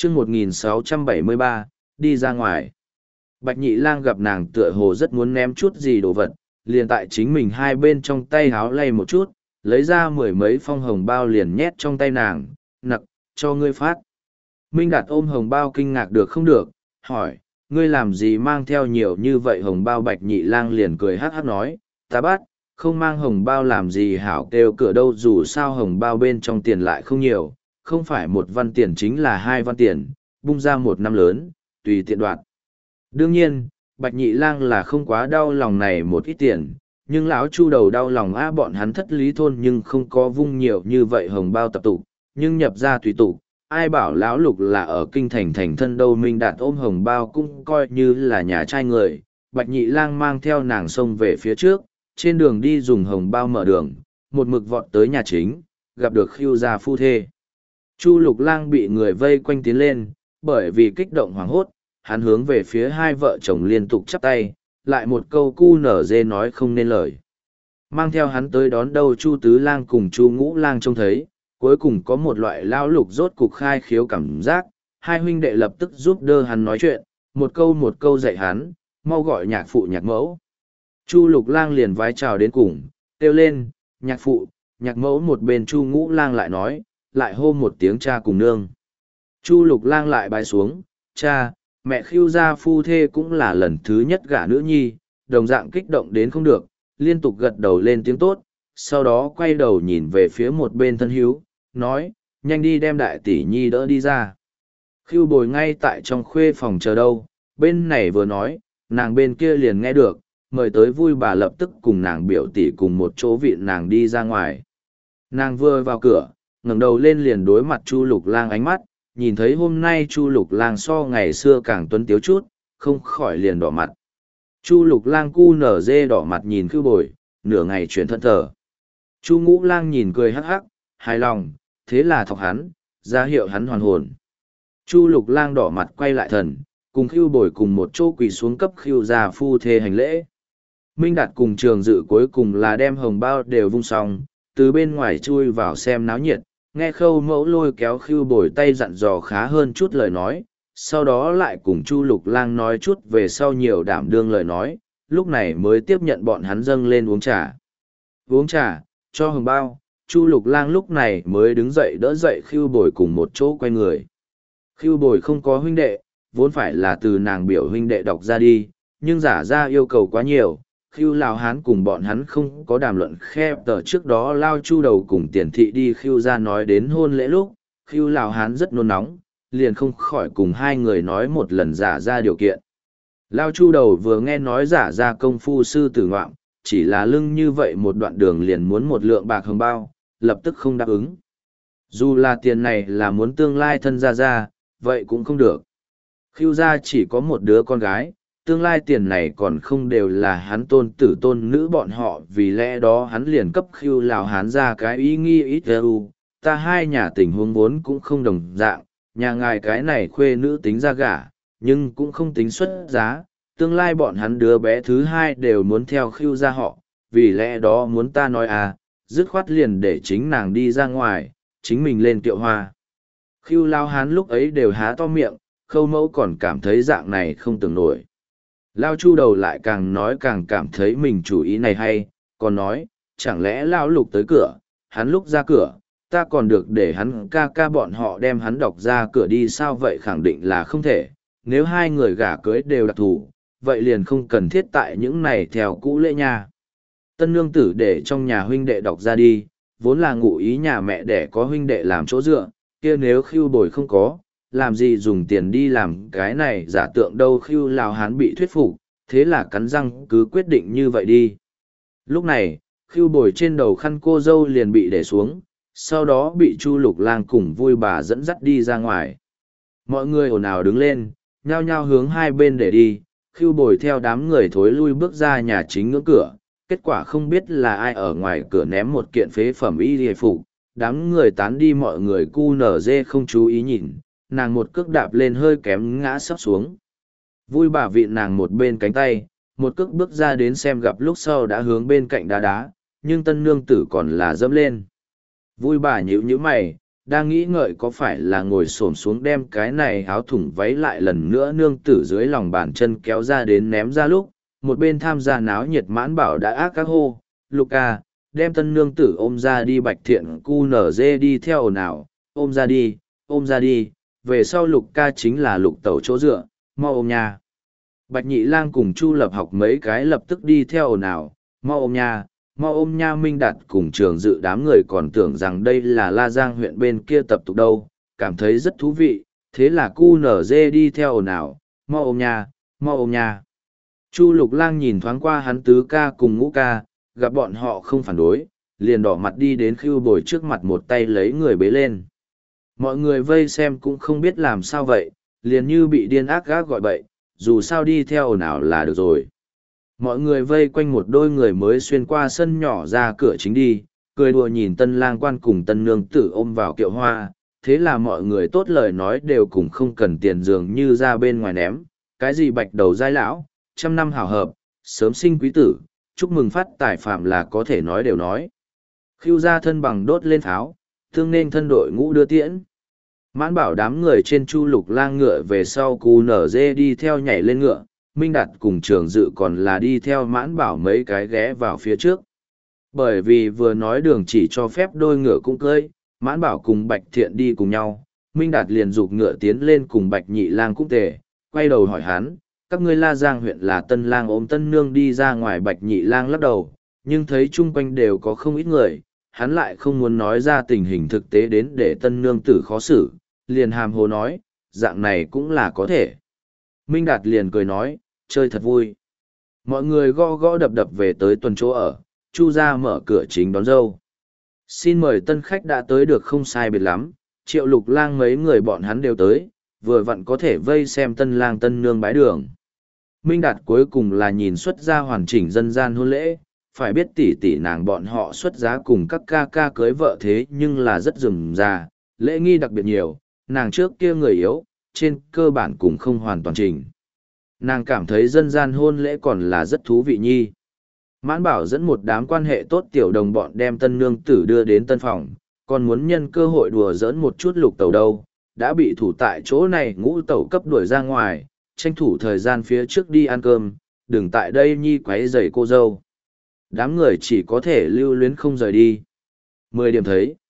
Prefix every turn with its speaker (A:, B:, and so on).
A: chương 1673, đi ra ngoài. Bạch Nhị Lang gặp nàng tựa hồ rất muốn ném chút gì đồ vật, liền tại chính mình hai bên trong tay háo lay một chút, lấy ra mười mấy phong hồng bao liền nhét trong tay nàng, nặc, cho ngươi phát. Minh Đạt ôm hồng bao kinh ngạc được không được, hỏi, ngươi làm gì mang theo nhiều như vậy hồng bao? Bạch Nhị Lang liền cười hát hát nói, ta bắt, không mang hồng bao làm gì hảo kêu cửa đâu, dù sao hồng bao bên trong tiền lại không nhiều, không phải một văn tiền chính là hai văn tiền, bung ra một năm lớn, tùy tiện đoạt. Đương nhiên, Bạch Nhị Lang là không quá đau lòng này một ít tiền, nhưng lão Chu đầu đau lòng bọn hắn Thất Lý thôn nhưng không có vung nhiều như vậy hồng bao tập tụ, nhưng nhập ra tùy tụ, ai bảo lão Lục là ở kinh thành thành thân đâu. Minh Đạt ôm hồng bao cũng coi như là nhà trai người, Bạch Nhị Lang mang theo nàng xông về phía trước, trên đường đi dùng hồng bao mở đường, một mực vọt tới nhà chính, gặp được Khưu gia phu thê. Chu Lục Lang bị người vây quanh tiến lên, bởi vì kích động hoảng hốt, hắn hướng về phía hai vợ chồng liên tục chắp tay, lại một câu cu nở dê nói không nên lời. Mang theo hắn tới đón đâu Chu Tứ Lang cùng Chu Ngũ Lang trông thấy, cuối cùng có một loại lão Lục rốt cục khai khiếu cảm giác, hai huynh đệ lập tức giúp đỡ hắn nói chuyện, một câu dạy hắn, mau gọi nhạc phụ nhạc mẫu. Chu Lục Lang liền vái chào đến cùng, kêu lên, nhạc phụ, nhạc mẫu. Một bên Chu Ngũ Lang lại nói, lại hô một tiếng cha cùng nương. Chu Lục Lang lại bái xuống, cha, mẹ Khưu gia phu thê cũng là lần thứ nhất gả nữ nhi, đồng dạng kích động đến không được, liên tục gật đầu lên tiếng tốt, sau đó quay đầu nhìn về phía một bên thân hữu, nói, nhanh đi đem đại tỷ nhi đỡ đi ra. Khưu Bồi ngay tại trong khuê phòng chờ đâu, bên này vừa nói, nàng bên kia liền nghe được, mời tới Vui Bà lập tức cùng nàng biểu tỷ cùng một chỗ vịn nàng đi ra ngoài. Nàng vừa vào cửa, ngẩng đầu lên liền đối mặt Chu Lục Lang ánh mắt, nhìn thấy hôm nay Chu Lục Lang so ngày xưa càng tuấn tiếu chút, không khỏi liền đỏ mặt. Chu Lục Lang cu nở dê đỏ mặt nhìn Khưu Bồi, nửa ngày chuyển thân thờ. Chu Ngũ Lang nhìn cười hắc hắc, hài lòng, thế là thọc hắn, ra hiệu hắn hoàn hồn. Chu Lục Lang đỏ mặt quay lại thần, cùng Khưu Bồi cùng một chỗ quỳ xuống cấp Khưu gia phu thê hành lễ. Minh Đạt cùng Trường Dự cuối cùng là đem hồng bao đều vung xong, từ bên ngoài chui vào xem náo nhiệt, nghe Khâu Mẫu lôi kéo Khưu Bồi tay dặn dò khá hơn chút lời nói, sau đó lại cùng Chu Lục Lang nói chút về sau nhiều đảm đương lời nói, lúc này mới tiếp nhận bọn hắn dâng lên uống trà. Uống trà, cho hồng bao, Chu Lục Lang lúc này mới đứng dậy đỡ dậy Khưu Bồi cùng một chỗ quay người. Khưu Bồi không có huynh đệ, vốn phải là từ nàng biểu huynh đệ đọc ra đi, nhưng giả ra yêu cầu quá nhiều. Khưu Lào Hán cùng bọn hắn không có đàm luận khép tờ trước đó Lao Chu đầu cùng Tiền Thị đi Khưu ra nói đến hôn lễ lúc, Khưu Lào Hán rất nôn nóng, liền không khỏi cùng hai người nói một lần giả ra điều kiện. Lao Chu đầu vừa nghe nói giả ra công phu sư tử ngoạm, chỉ là lưng như vậy một đoạn đường liền muốn một lượng bạc hồng bao, lập tức không đáp ứng. Dù là tiền này là muốn tương lai thân ra, vậy cũng không được. Khưu gia chỉ có một đứa con gái, tương lai tiền này còn không đều là hắn tôn tử tôn nữ bọn họ, vì lẽ đó hắn liền cấp Khưu Lào Hán ra cái ý nghi ít ta hai nhà tình huống vốn cũng không đồng dạng, nhà ngài cái này khuê nữ tính ra gả, nhưng cũng không tính xuất giá, tương lai bọn hắn đứa bé thứ hai đều muốn theo Khưu gia họ, vì lẽ đó muốn ta nói dứt khoát liền để chính nàng đi ra ngoài, chính mình lên kiệu hoa. Khưu Lào Hán lúc ấy đều há to miệng, Khâu Mẫu còn cảm thấy dạng này không tưởng nổi. Lao Chu đầu lại càng nói càng cảm thấy mình chủ ý này hay, còn nói, chẳng lẽ Lao Lục tới cửa, hắn lúc ra cửa, ta còn được để hắn ca bọn họ đem hắn đọc ra cửa đi sao? Vậy khẳng định là không thể, nếu hai người gả cưới đều đặc thù, vậy liền không cần thiết tại những này theo cũ lễ nha. Tân nương tử để trong nhà huynh đệ đọc ra đi, vốn là ngụ ý nhà mẹ để có huynh đệ làm chỗ dựa, kia nếu Khưu Bồi không có, làm gì dùng tiền đi làm cái này giả tượng đâu. Khưu Lào Hán bị thuyết phục, thế là cắn răng cứ quyết định như vậy đi. Lúc này, Khưu Bồi trên đầu khăn cô dâu liền bị để xuống, sau đó bị Chu Lục Lang cùng Vui Bà dẫn dắt đi ra ngoài. Mọi người ồn ào đứng lên, nhao nhao hướng hai bên để đi. Khưu Bồi theo đám người thối lui bước ra nhà chính ngưỡng cửa, kết quả không biết là ai ở ngoài cửa ném một kiện phế phẩm y hề phục, đám người tán đi, mọi người cu nở dê không chú ý nhìn, nàng một cước đạp lên hơi kém ngã sấp xuống. Vui Bà vịn nàng một bên cánh tay, một cước bước ra đến xem gặp lúc sau đã hướng bên cạnh đá, nhưng tân nương tử còn là dẫm lên. Vui Bà nhíu nhíu mày, đang nghĩ ngợi có phải là ngồi xổm xuống đem cái này áo thủng váy lại lần nữa nương tử dưới lòng bàn chân kéo ra đến ném ra lúc, một bên tham gia náo nhiệt Mãn Bảo đã ác các hô, Luca, đem tân nương tử ôm ra đi. Bạch Thiện cu nở dê đi theo ồn ào, ôm ra đi, về sau Lục ca chính là Lục tẩu chỗ dựa, mau ôm nha. Bạch Nhị Lang cùng Chu Lập học mấy cái lập tức đi theo ồn ào, mau ôm nha. Minh Đạt cùng Trường Dự đám người còn tưởng rằng đây là La Giang huyện bên kia tập tục đâu, cảm thấy rất thú vị, thế là cu nở dê đi theo ồn ào, mau ôm nha. Chu Lục Lang nhìn thoáng qua hắn tứ ca cùng ngũ ca, gặp bọn họ không phản đối, liền đỏ mặt đi đến Khưu Bồi trước mặt một tay lấy người bế lên. Mọi người vây xem cũng không biết làm sao vậy, liền như bị điên ác gác gọi bậy, dù sao đi theo ồn ào là được rồi. Mọi người vây quanh một đôi người mới xuyên qua sân nhỏ ra cửa chính đi, cười đùa nhìn tân lang quan cùng tân nương tử ôm vào kiệu hoa, thế là mọi người tốt lời nói đều cùng không cần tiền dường như ra bên ngoài ném, cái gì bạch đầu giai lão, trăm năm hảo hợp, sớm sinh quý tử, chúc mừng phát tài phạm là có thể nói đều nói. Khưu ra thân bằng đốt lên pháo, thương nên thân đội ngũ đưa tiễn. Mãn Bảo đám người trên Chu Lục Lang ngựa về sau cù nở dê đi theo nhảy lên ngựa, Minh Đạt cùng Trường Dự còn là đi theo Mãn Bảo mấy cái ghé vào phía trước. Bởi vì vừa nói đường chỉ cho phép đôi ngựa cũng cưỡi, Mãn Bảo cùng Bạch Thiện đi cùng nhau, Minh Đạt liền giục ngựa tiến lên cùng Bạch Nhị Lang cũng tề, quay đầu hỏi hắn, các ngươi La Giang huyện là tân lang ôm tân nương đi ra ngoài. Bạch Nhị Lang lắc đầu, nhưng thấy chung quanh đều có không ít người, hắn lại không muốn nói ra tình hình thực tế đến để tân nương tử khó xử, liền hàm hồ nói, dạng này cũng là có thể. Minh Đạt liền cười nói, chơi thật vui. Mọi người gõ gõ đập đập về tới tuần chỗ ở, Chu gia mở cửa chính đón dâu. Xin mời tân khách đã tới được không sai biệt lắm, Triệu Lục Lang mấy người bọn hắn đều tới, vừa vặn có thể vây xem tân lang tân nương bái đường. Minh Đạt cuối cùng là nhìn xuất gia hoàn chỉnh dân gian hôn lễ, phải biết tỷ tỷ nàng bọn họ xuất giá cùng các ca ca cưới vợ thế nhưng là rất rườm rà, lễ nghi đặc biệt nhiều, nàng trước kia người yếu, trên cơ bản cũng không hoàn toàn chỉnh. Nàng cảm thấy dân gian hôn lễ còn là rất thú vị nhi. Mãn Bảo dẫn một đám quan hệ tốt tiểu đồng bọn đem tân nương tử đưa đến tân phòng, còn muốn nhân cơ hội đùa giỡn một chút Lục tẩu đâu, đã bị thủ tại chỗ này ngũ tẩu cấp đuổi ra ngoài, tranh thủ thời gian phía trước đi ăn cơm, đừng tại đây nhi quấy rầy cô dâu. Đám người chỉ có thể lưu luyến không rời đi. 10 điểm thấy,